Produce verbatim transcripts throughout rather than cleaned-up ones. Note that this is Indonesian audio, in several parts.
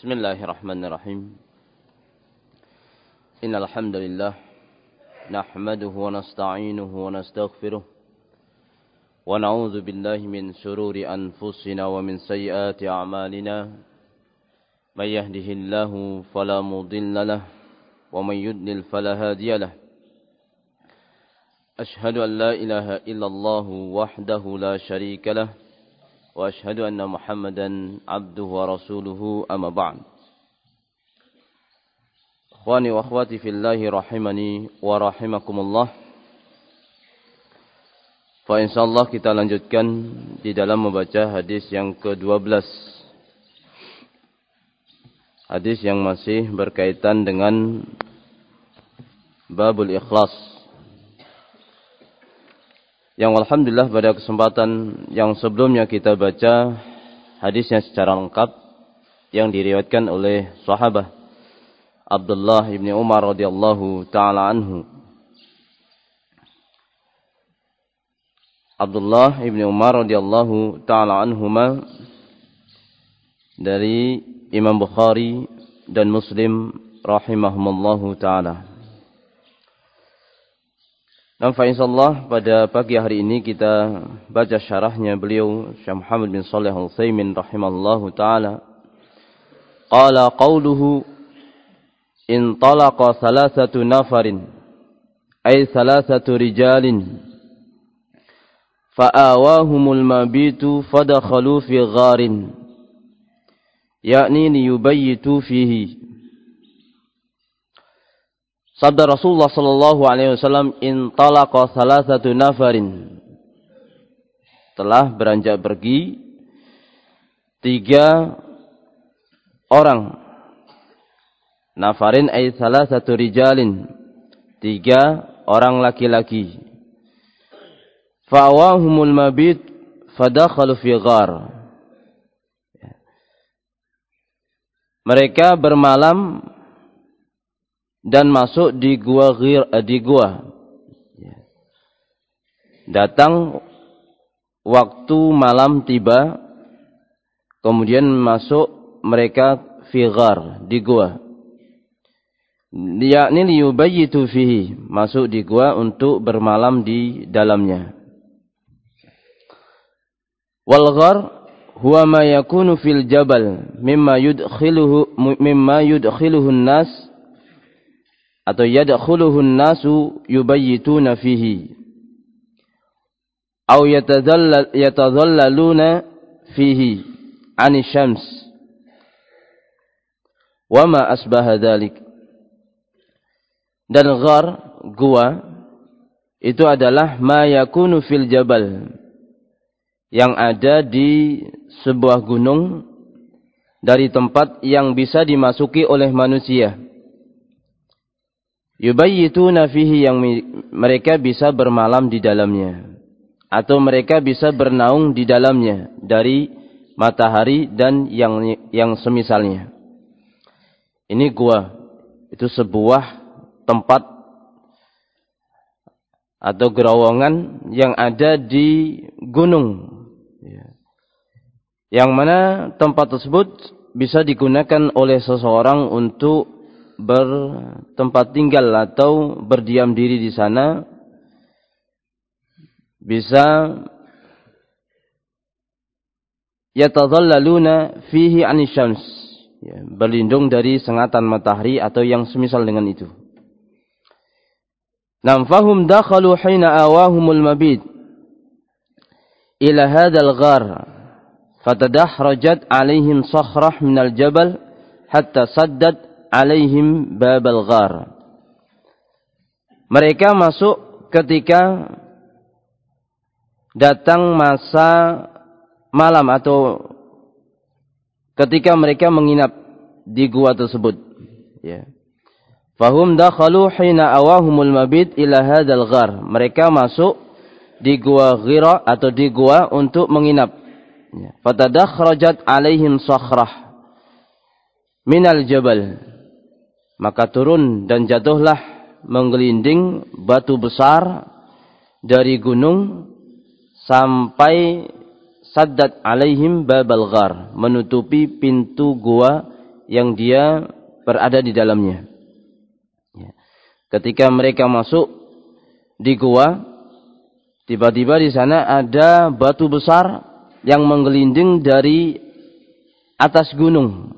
Bismillahirrahmanirrahim. Innal hamdalillah nahmaduhu wa nasta'inuhu wa nastaghfiruh wa na'udzu billahi min shururi anfusina wa min sayyiati a'malina. May yahdihillahu fala mudilla lahu wa may yudlil fala hadiya lahu. Ashhadu an la ilaha illallah wahdahu la syarika lahu wa ashhadu anna Muhammadan abduhu wa rasuluhu amma ba'd. Ikhwani wa akhwati fillahi rahimani wa rahimakumullah. Fa insyaallah kita lanjutkan di dalam membaca hadis yang kedua belas. Hadis yang masih berkaitan dengan babul ikhlas. Yang alhamdulillah pada kesempatan yang sebelumnya kita baca hadisnya secara lengkap yang diriwayatkan oleh sahabat Abdullah bin Umar radhiyallahu taala anhu. Abdullah bin Umar radhiyallahu taala anhuma dari Imam Bukhari dan Muslim rahimahumullahu taala. Dan insyaallah pada pagi hari ini kita baca syarahnya beliau Syekh Muhammad bin Shalih Al-Utsaimin rahimallahu taala. Qala qawluhu in talaqa thalathatu nafarin ay thalathatu rijalin fa'awahumul mabitu fadakhalu fi gharin yakni liyubayyitu fihi. Sabda Rasulullah sallallahu alaihi wasallam, in talaqa thalathatu nafarin, telah beranjak pergi tiga orang. Nafarin ay thalathatu rijalin, tiga orang laki-laki. Fa'awahumul mabit fadakhalu fi ghar. Mereka bermalam dan masuk di gua di gua. Datang waktu malam tiba, kemudian masuk mereka fi ghar, di gua. Yakni liyubayyitu fihi, masuk di gua untuk bermalam di dalamnya. Wal ghar huwa ma yakunu fil jabal mimma yudkhiluhu mimma yudkhiluhu an-nas atau yadkhuluhun nasu yubayyituna fihi aw yatadallal yatadallaluna fihi 'ani syams wa ma asbaha dzalik. Dan ghar, gua, itu adalah ma yakunu fil jabal, yang ada di sebuah gunung dari tempat yang bisa dimasuki oleh manusia. Yubayyituna fihi, yang mereka bisa bermalam di dalamnya, atau mereka bisa bernaung di dalamnya dari matahari dan yang yang semisalnya. Ini gua, itu sebuah tempat atau gerowongan yang ada di gunung, yang mana tempat tersebut bisa digunakan oleh seseorang untuk bertempat tinggal atau berdiam diri di sana, bisa yatadhallaluna fihi 'ani syams, ya, berlindung dari sengatan matahari atau yang semisal dengan itu. Nam fahum dakhalu hina awahumul mabit ila hadzal ghar fatadahrajat 'alaihim sakhrah minal jabal hatta saddat alaihim babal ghar. Mereka masuk ketika datang masa malam atau ketika mereka menginap di gua tersebut, ya. Fahum dakhalu hina awahumul mabit ila hadzal ghar. Mereka masuk di gua Ghira atau di gua untuk menginap. Ya. Fatadakhrajat alaihim sakhrah minal jabal. Maka turun dan jatuhlah menggelinding batu besar dari gunung sampai saddat alaihim babal ghar, menutupi pintu gua yang dia berada di dalamnya. Ya. Ketika mereka masuk di gua, tiba-tiba di sana ada batu besar yang menggelinding dari atas gunung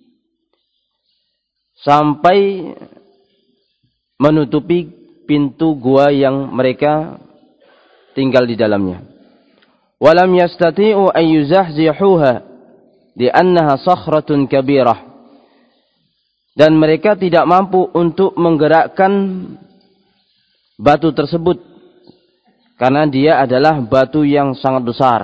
sampai menutupi pintu gua yang mereka tinggal di dalamnya. Walam yastati'u an yuzahzihuha li'annaha sakhratun kabirah. Dan mereka tidak mampu untuk menggerakkan batu tersebut karena dia adalah batu yang sangat besar.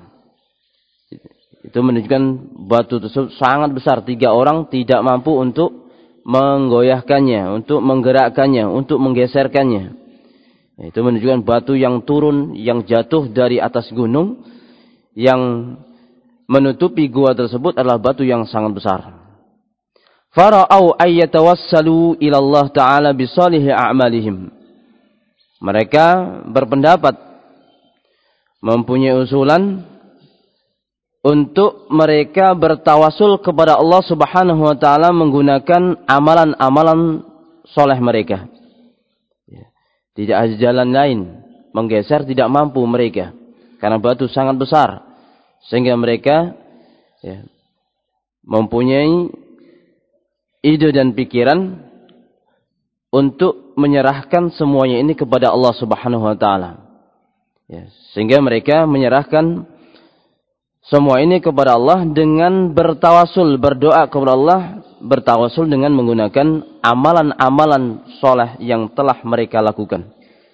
Itu menunjukkan batu tersebut sangat besar. Tiga orang tidak mampu untuk menggoyahkannya, untuk menggerakkannya, untuk menggeserkannya. Itu menunjukkan batu yang turun, yang jatuh dari atas gunung, yang menutupi gua tersebut adalah batu yang sangat besar. Fara'au ayyatawassalu ila Allah Ta'ala bisalihi a'malihim. Mereka berpendapat, mempunyai usulan untuk mereka bertawasul kepada Allah Subhanahu wa taala menggunakan amalan-amalan soleh mereka. Tidak ada jalan lain, menggeser tidak mampu mereka karena batu sangat besar, sehingga mereka ya, mempunyai ide dan pikiran untuk menyerahkan semuanya ini kepada Allah Subhanahu wa taala. Ya, sehingga mereka menyerahkan semua ini kepada Allah dengan bertawasul, berdoa kepada Allah, bertawasul dengan menggunakan amalan-amalan soleh yang telah mereka lakukan.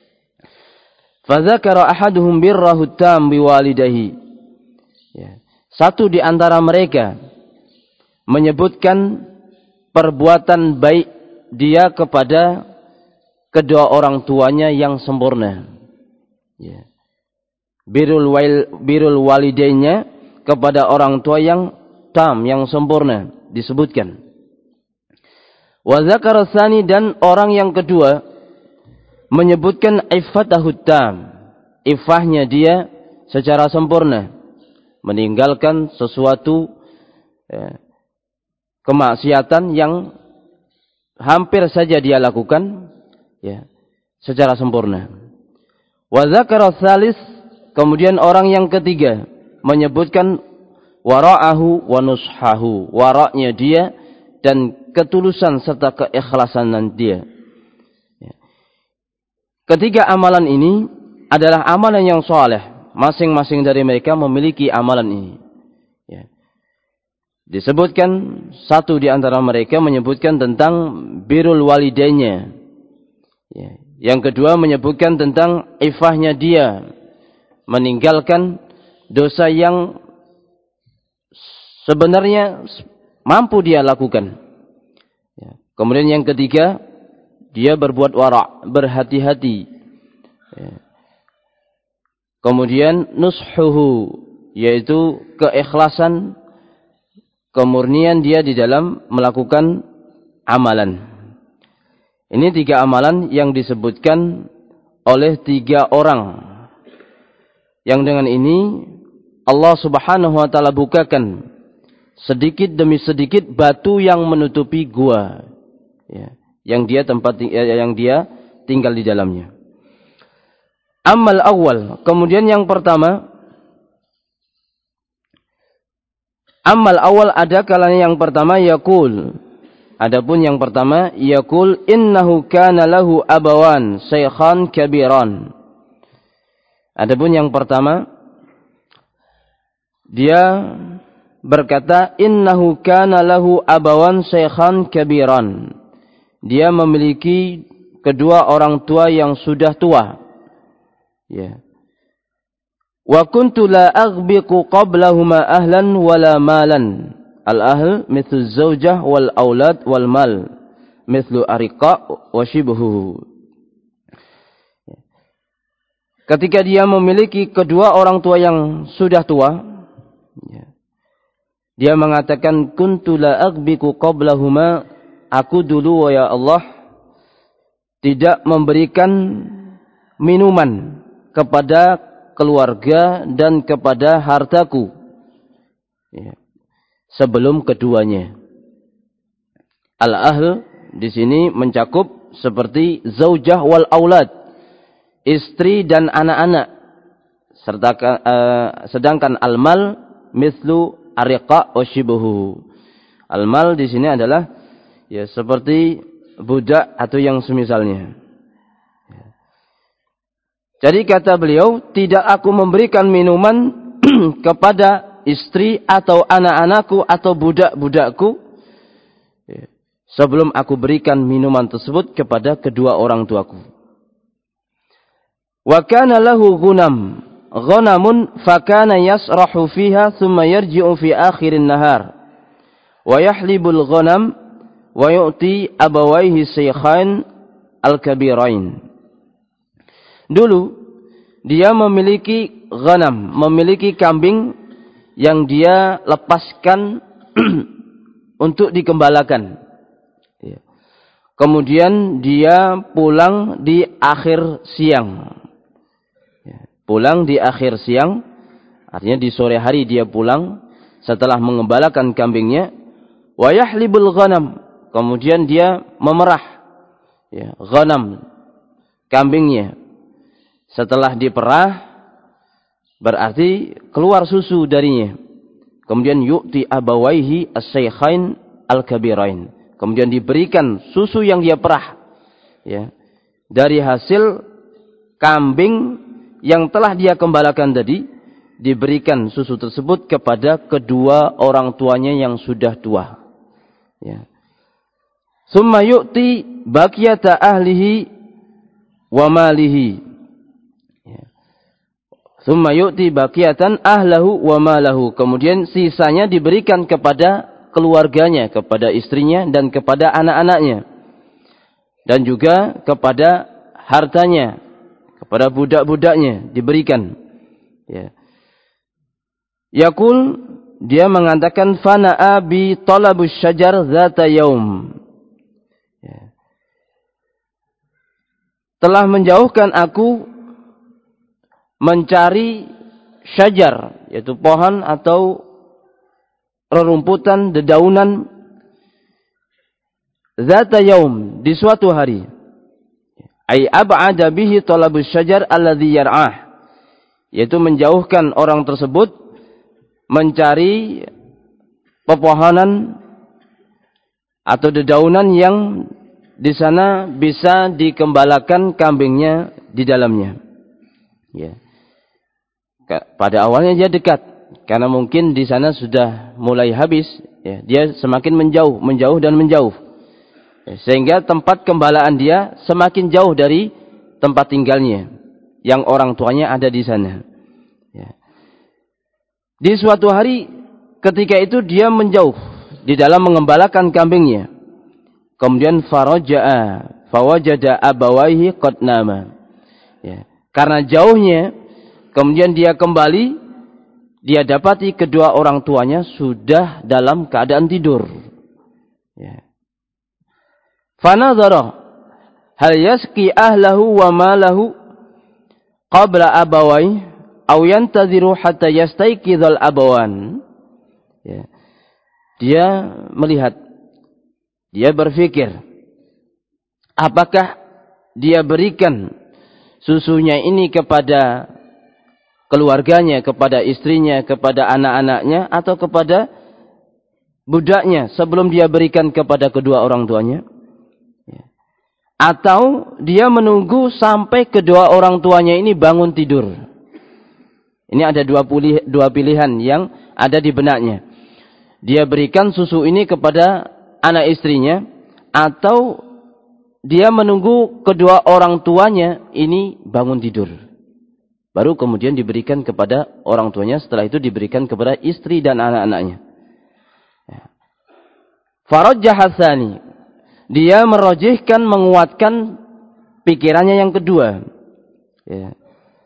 Fadzakara ahaduhum birrahu tam biwalidayhi. Ya. Satu di antara mereka menyebutkan perbuatan baik dia kepada kedua orang tuanya yang sempurna. Ya. Birrul wail, birrul walidaynya kepada orang tua yang tam, yang sempurna disebutkan. Wa dzakara tsani, dan orang yang kedua menyebutkan iffatahu tam, iffahnya dia secara sempurna, meninggalkan sesuatu ya, kemaksiatan yang hampir saja dia lakukan ya, secara sempurna. Wa dzakara tsalis, kemudian orang yang ketiga menyebutkan wara'ahu wa nushahu, waraknya dia dan ketulusan serta keikhlasan dia. Ketiga amalan ini adalah amalan yang saleh. Masing-masing dari mereka memiliki amalan ini. Ya. Disebutkan satu di antara mereka menyebutkan tentang birrul walidaynya. Ya. Yang kedua menyebutkan tentang ifahnya dia, meninggalkan dosa yang sebenarnya mampu dia lakukan. Ya. Kemudian yang ketiga, dia berbuat wara', berhati-hati. Ya. Kemudian nushuhu, yaitu keikhlasan, kemurnian dia di dalam melakukan amalan. Ini tiga amalan yang disebutkan oleh tiga orang. Yang dengan ini Allah Subhanahu wa taala bukakan sedikit demi sedikit batu yang menutupi gua, ya, yang dia tempat yang dia tinggal di dalamnya. Amal awal, kemudian yang pertama, amal awal ada kalanya yang pertama yaqul. Adapun yang pertama yaqul innahu kana lahu abawan shaykhan kabiran. Adapun yang pertama dia berkata innahu kana lahu abawan shaykhan kabiran. Dia memiliki kedua orang tua yang sudah tua. Ya. Wa kuntu la aghbiqu qablahuma ahlan wala malan. Al-ahl mithlu zawjah wal aulad wal mal mithlu ariqa wa shibhuhu. Ketika dia memiliki kedua orang tua yang sudah tua, ya, dia mengatakan kuntu la aghbiqu qablahuma, aku dulu ya Allah tidak memberikan minuman kepada keluarga dan kepada hartaku ya, sebelum keduanya. Al-ahl di sini mencakup seperti zaujah wal aulad, istri dan anak-anak. Serta uh, sedangkan al-mal mislu ariqa wa shibuhu. Al-mal di sini adalah ya seperti budak atau yang semisalnya. Jadi kata beliau, tidak aku memberikan minuman kepada istri atau anak-anakku atau budak-budakku sebelum aku berikan minuman tersebut kepada kedua orang tuaku. Wa kana lahu ghunam, ghanamun fakana yasrahu fiha thumma yarji'u fi akhirin nahar wa yahlibul ghanam wa yu'ti abawaihi shaykhain al-kabirain. Dulu dia memiliki ghanam, memiliki kambing yang dia lepaskan untuk dikembalakan. Kemudian dia pulang di akhir siang. Pulang di akhir siang, artinya di sore hari dia pulang setelah mengembalakan kambingnya. Wa yahlibul ghanam, kemudian dia memerah ya, ghanam, kambingnya. Setelah diperah, berarti keluar susu darinya. Kemudian yu'ti abawaihi as-shaykhain al-kabirain. Kemudian diberikan susu yang dia perah. Ya, dari hasil kambing yang telah dia kembalakan tadi, diberikan susu tersebut kepada kedua orang tuanya yang sudah tua. Ya. Summa yu'ti baqiyata ahlihi wa malihi. Summa yu'ti baqiyatan ahlahu wa malahu. Kemudian sisanya diberikan kepada keluarganya, kepada istrinya dan kepada anak-anaknya. Dan juga kepada hartanya, kepada budak-budaknya diberikan. Ya. Yaqul, dia mengatakan fana'a bi talabus syajar zata yaum. Ya. Telah menjauhkan aku mencari syajar, yaitu pohon atau rerumputan, dedaunan, zata yaum, di suatu hari. Ai ab'ada bihi talabus syajar alladhi yar'ah, yaitu menjauhkan orang tersebut mencari pepohonan atau dedaunan yang di sana bisa dikembalakan kambingnya di dalamnya. Ya. Pada awalnya dia dekat, karena mungkin di sana sudah mulai habis, ya, dia semakin menjauh, menjauh dan menjauh, ya, sehingga tempat kembalaan dia semakin jauh dari tempat tinggalnya, yang orang tuanya ada di sana. Ya. Di suatu hari, ketika itu dia menjauh di dalam mengembalakan kambingnya. Kemudian faraja'a, fawajada abawaihi qad nama. Ya. Karena jauhnya, kemudian dia kembali, dia dapati kedua orang tuanya sudah dalam keadaan tidur. Ya. Fanadhara hal yaski ahlahu wa malahu qabla abawai aw yantadhiru hatta yastayqidhal abawan. Ya. Dia melihat, dia berpikir, apakah dia berikan susunya ini kepada keluarganya, kepada istrinya, kepada anak-anaknya, atau kepada budaknya sebelum dia berikan kepada kedua orang tuanya? Atau dia menunggu sampai kedua orang tuanya ini bangun tidur? Ini ada dua, pulih, dua pilihan yang ada di benaknya. Dia berikan susu ini kepada anak istrinya, atau dia menunggu kedua orang tuanya ini bangun tidur, baru kemudian diberikan kepada orang tuanya, setelah itu diberikan kepada istri dan anak-anaknya. Farajjah tsani, dia merojihkan, menguatkan pikirannya yang kedua, ya.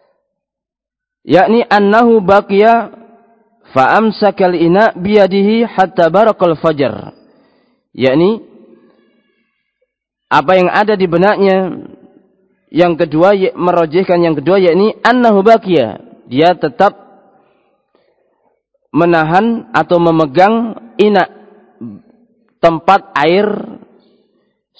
Yakni annahu baqiya fa amsakal ina biyadihi hatta barakal fajar. Yakni apa yang ada di benaknya yang kedua, merojihkan yang kedua, yakni annahu baqiya, dia tetap menahan atau memegang ina, tempat air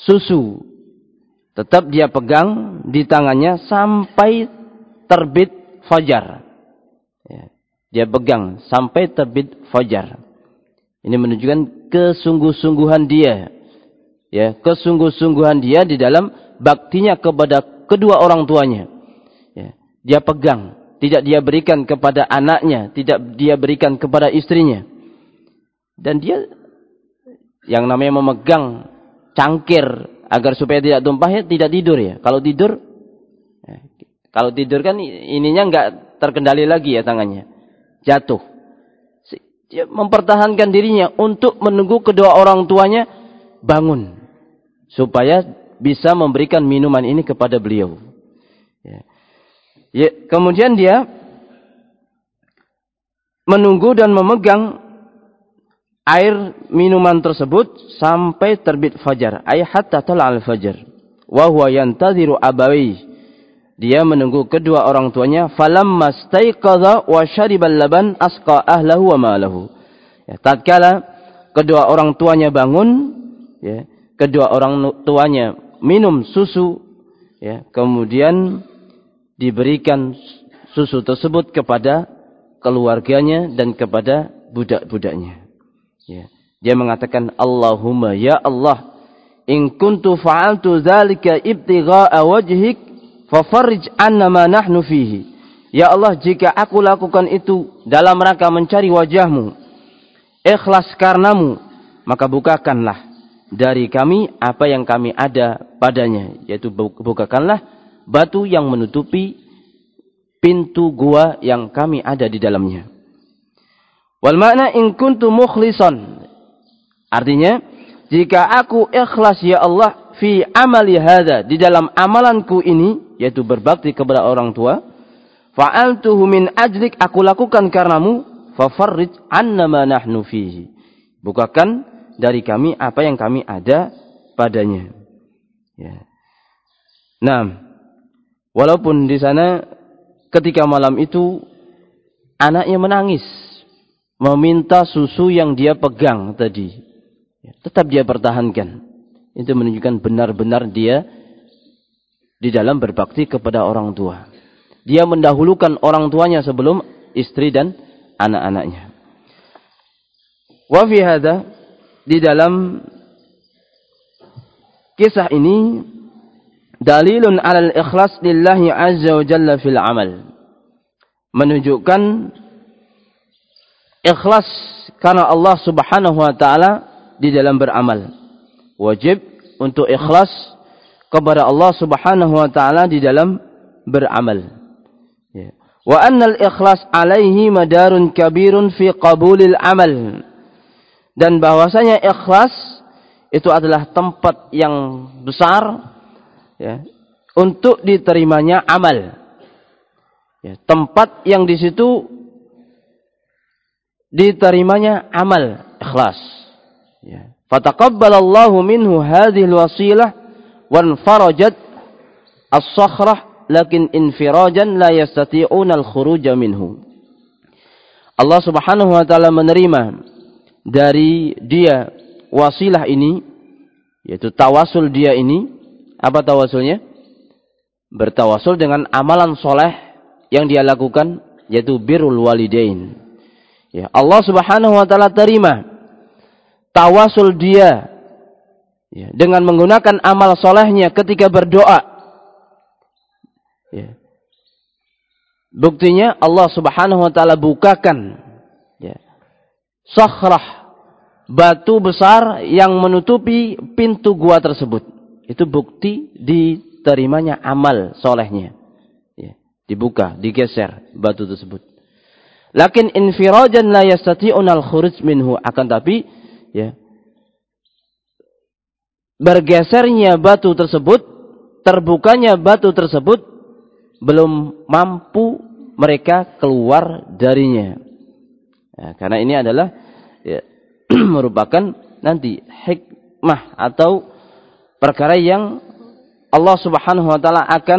susu tetap dia pegang di tangannya sampai terbit fajar. Ya, dia pegang sampai terbit fajar. Ini menunjukkan kesungguh-sungguhan dia. Ya, kesungguh-sungguhan dia di dalam baktinya kepada kedua orang tuanya. Ya, dia pegang, tidak dia berikan kepada anaknya, tidak dia berikan kepada istrinya. Dan dia yang namanya memegang cangkir agar supaya tidak tumpah, ya tidak tidur ya. Kalau tidur, ya, kalau tidur kan ininya enggak terkendali lagi ya tangannya, jatuh. Dia mempertahankan dirinya untuk menunggu kedua orang tuanya bangun, supaya bisa memberikan minuman ini kepada beliau. Ya. Ya, kemudian dia menunggu dan memegang air minuman tersebut sampai terbit fajar, ay hatta tala'al fajar. Wa huwa yantadhiru abawi. Dia menunggu kedua orang tuanya. Falamma staiqadha wa syaribal laban asqa ahlahu wa malahu. Ya, tatkala kedua orang tuanya bangun, ya, kedua orang tuanya minum susu, ya, kemudian diberikan susu tersebut kepada keluarganya dan kepada budak-budaknya. Ya. Dia mengatakan, Allahumma ya Allah, in kuntu fa'altu dzalika ibtigha'a wajhik fafarrij 'anna ma nahnu fihi. Ya Allah, jika aku lakukan itu dalam rangka mencari wajahmu, ikhlas karenamu, maka bukakanlah dari kami apa yang kami ada padanya, yaitu bukakanlah batu yang menutupi pintu gua yang kami ada di dalamnya. Wal makna in kuntu mukhlisan. Artinya, jika aku ikhlas ya Allah fi amali hadza, di dalam amalanku ini, yaitu berbakti kepada orang tua, fa'altuhu min ajlik, aku lakukan karenamu, fafarrij 'anna ma nahnu fihi. Bukakan dari kami apa yang kami ada padanya. Ya. Nah, walaupun di sana ketika malam itu anaknya menangis, meminta susu yang dia pegang tadi, ya, tetap dia pertahankan. Itu menunjukkan benar-benar dia di dalam berbakti kepada orang tua. Dia mendahulukan orang tuanya sebelum istri dan anak-anaknya. Wa fi hadza, di dalam kisah ini, dalilun 'alal ikhlas lillahi 'azza wa jalla fil 'amal. Menunjukkan ikhlas karena Allah Subhanahu wa taala di dalam beramal. Wajib untuk ikhlas kepada Allah Subhanahu wa taala di dalam beramal. Ya. Wa annal ikhlas alaihi madarun kabirun fi qabulil amal. Dan bahwasanya ikhlas itu adalah tempat yang besar, ya, untuk diterimanya amal. Ya, tempat yang di situ diterimanya amal ikhlas. Ya. Fataqabbalallahu minhu hadhihi alwasilah wanfarajat as-sakhrah lakin infirajan la yastati'una al-khuruj minhu. Allah Subhanahu wa taala menerima dari dia wasilah ini, yaitu tawasul dia ini. Apa tawasulnya? Bertawasul dengan amalan soleh yang dia lakukan, yaitu birrul walidain. Ya, Allah Subhanahu wa taala terima tawasul dia, ya, dengan menggunakan amal solehnya ketika berdoa. Ya. Buktinya Allah Subhanahu wa taala bukakan, ya, sakhrah, batu besar yang menutupi pintu gua tersebut. Itu bukti diterimanya amal solehnya. Ya, dibuka, digeser batu tersebut. Lakin infirajan la yastati'una al-khuruj minhu, akan tapi, ya, bergesernya batu tersebut, terbukanya batu tersebut belum mampu mereka keluar darinya. Ya, karena ini adalah, ya, merupakan nanti hikmah atau perkara yang Allah Subhanahu wa taala akan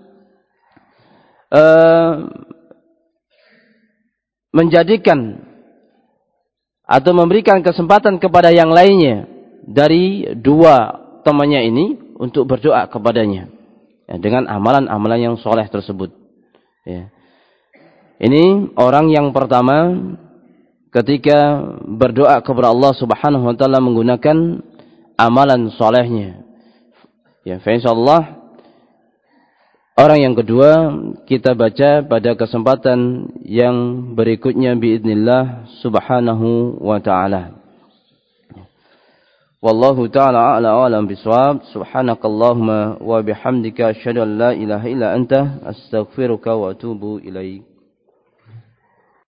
uh, menjadikan atau memberikan kesempatan kepada yang lainnya dari dua temannya ini untuk berdoa kepadanya ya, dengan amalan-amalan yang soleh tersebut. Ya. Ini orang yang pertama ketika berdoa kepada Allah Subhanahu wa taala menggunakan amalan solehnya. Ya, insyaallah orang yang kedua kita baca pada kesempatan yang berikutnya biidznillah subhanahu wa ta'ala. Wallahu ta'ala a'la wa a'lam bisawab. Subhanakallahumma wa bihamdika asyhadu an la ilaha illa anta astaghfiruka wa atubu ilaik.